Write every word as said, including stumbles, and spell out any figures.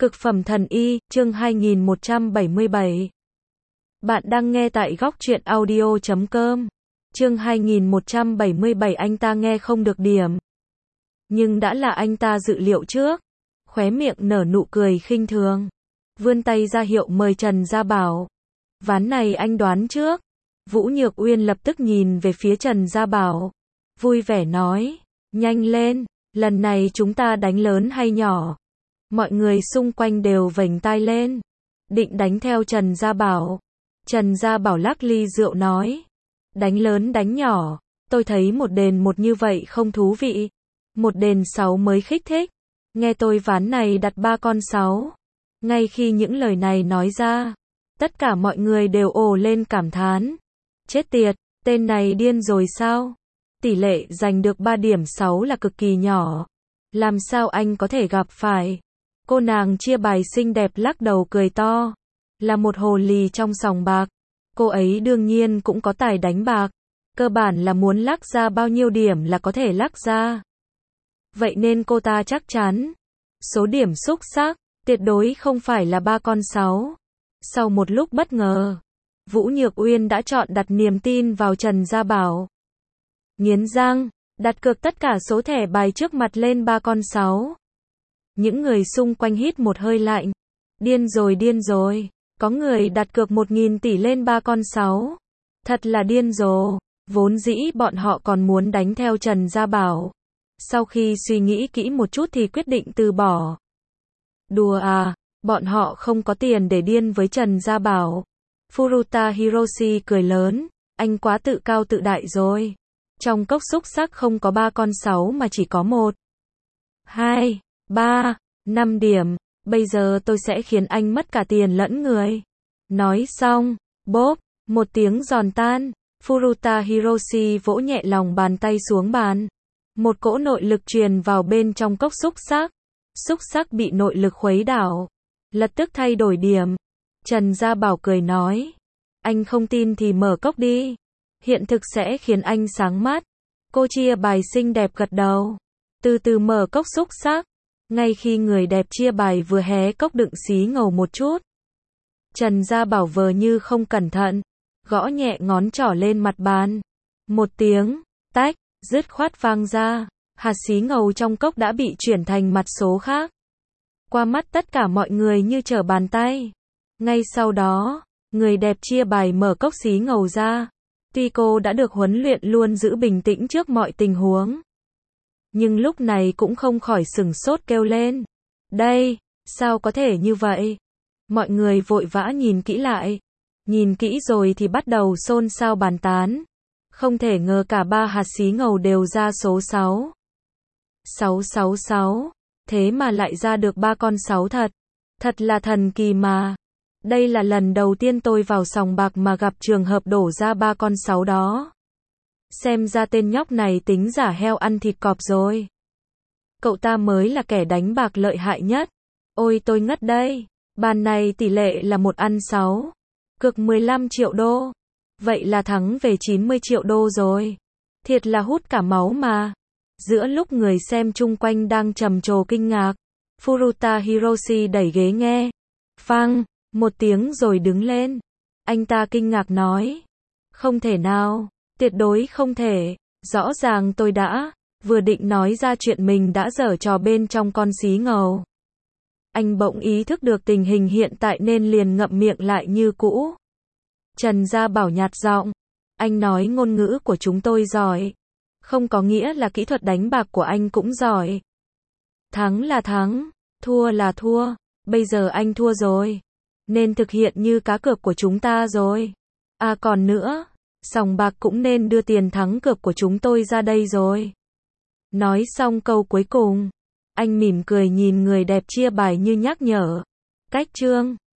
Cực phẩm thần y, chương hai nghìn một trăm bảy mươi bảy. Bạn đang nghe tại góc truyện audio chấm com. Chương hai nghìn một trăm bảy mươi bảy anh ta nghe không được điểm. Nhưng đã là anh ta dự liệu trước. Khóe miệng nở nụ cười khinh thường. Vươn tay ra hiệu mời Trần Gia Bảo. Ván này anh đoán trước. Vũ Nhược Uyên lập tức nhìn về phía Trần Gia Bảo. Vui vẻ nói. Nhanh lên, lần này chúng ta đánh lớn hay nhỏ? Mọi người xung quanh đều vểnh tai lên. Định đánh theo Trần Gia Bảo. Trần Gia Bảo lắc ly rượu nói. Đánh lớn đánh nhỏ. Tôi thấy một đền một như vậy không thú vị. Một đền sáu mới khích thích. Nghe tôi ván này đặt ba con sáu. Ngay khi những lời này nói ra, tất cả mọi người đều ồ lên cảm thán. Chết tiệt, tên này điên rồi sao? Tỷ lệ giành được ba điểm sáu là cực kỳ nhỏ. Làm sao anh có thể gặp phải? Cô nàng chia bài xinh đẹp lắc đầu cười to. Là một hồ lì trong sòng bạc. Cô ấy đương nhiên cũng có tài đánh bạc. Cơ bản là muốn lắc ra bao nhiêu điểm là có thể lắc ra. Vậy nên cô ta chắc chắn. Số điểm xúc xắc, tuyệt đối không phải là ba con sáu. Sau một lúc bất ngờ, Vũ Nhược Uyên đã chọn đặt niềm tin vào Trần Gia Bảo. Nghiến răng, đặt cược tất cả số thẻ bài trước mặt lên ba con sáu. Những người xung quanh hít một hơi lạnh. Điên rồi điên rồi, có người đặt cược một nghìn tỷ lên ba con sáu. Thật là điên rồ, vốn dĩ bọn họ còn muốn đánh theo Trần Gia Bảo. Sau khi suy nghĩ kỹ một chút thì quyết định từ bỏ. Đùa à, bọn họ không có tiền để điên với Trần Gia Bảo. Furuta Hiroshi cười lớn, anh quá tự cao tự đại rồi. Trong cốc xúc xắc không có ba con sáu mà chỉ có một, hai, ba, năm điểm. Bây giờ tôi sẽ khiến anh mất cả tiền lẫn người. Nói xong, bốp, một tiếng giòn tan. Furuta Hiroshi vỗ nhẹ lòng bàn tay xuống bàn. Một cỗ nội lực truyền vào bên trong cốc xúc xắc. Xúc xắc bị nội lực khuấy đảo, lập tức thay đổi điểm. Trần Gia Bảo cười nói. Anh không tin thì mở cốc đi. Hiện thực sẽ khiến anh sáng mắt. Cô chia bài xinh đẹp gật đầu. Từ từ mở cốc xúc xắc. Ngay khi người đẹp chia bài vừa hé cốc đựng xí ngầu một chút, Trần Gia Bảo vờ như không cẩn thận, gõ nhẹ ngón trỏ lên mặt bàn. Một tiếng, tách, dứt khoát vang ra. Hạt xí ngầu trong cốc đã bị chuyển thành mặt số khác. Qua mắt tất cả mọi người như trở bàn tay. Ngay sau đó, người đẹp chia bài mở cốc xí ngầu ra. Tuy cô đã được huấn luyện luôn giữ bình tĩnh trước mọi tình huống, nhưng lúc này cũng không khỏi sửng sốt kêu lên. Đây, sao có thể như vậy? Mọi người vội vã nhìn kỹ lại. Nhìn kỹ rồi thì bắt đầu xôn xao bàn tán. Không thể ngờ cả ba hạt xí ngầu đều ra số sáu. sáu sáu sáu. Thế mà lại ra được ba con sáu thật. Thật là thần kỳ mà. Đây là lần đầu tiên tôi vào sòng bạc mà gặp trường hợp đổ ra ba con sáu đó. Xem ra tên nhóc này tính giả heo ăn thịt cọp rồi. Cậu ta mới là kẻ đánh bạc lợi hại nhất. Ôi tôi ngất đây. Bàn này tỷ lệ là một ăn sáu. Cược mười lăm triệu đô. Vậy là thắng về chín mươi triệu đô rồi. Thiệt là hút cả máu mà. Giữa lúc người xem chung quanh đang trầm trồ kinh ngạc, Furuta Hiroshi đẩy ghế nghe. Phang, một tiếng rồi đứng lên. Anh ta kinh ngạc nói. Không thể nào, tuyệt đối không thể. Rõ ràng tôi đã, vừa định nói ra chuyện mình đã giở trò bên trong con xí ngầu. Anh bỗng ý thức được tình hình hiện tại nên liền ngậm miệng lại như cũ. Trần Gia Bảo nhạt giọng. Anh nói ngôn ngữ của chúng tôi giỏi. Không có nghĩa là kỹ thuật đánh bạc của anh cũng giỏi. Thắng là thắng, thua là thua. Bây giờ anh thua rồi. Nên thực hiện như cá cược của chúng ta rồi. À còn nữa, sòng bạc cũng nên đưa tiền thắng cược của chúng tôi ra đây rồi. Nói xong câu cuối cùng, anh mỉm cười nhìn người đẹp chia bài như nhắc nhở. Cách chương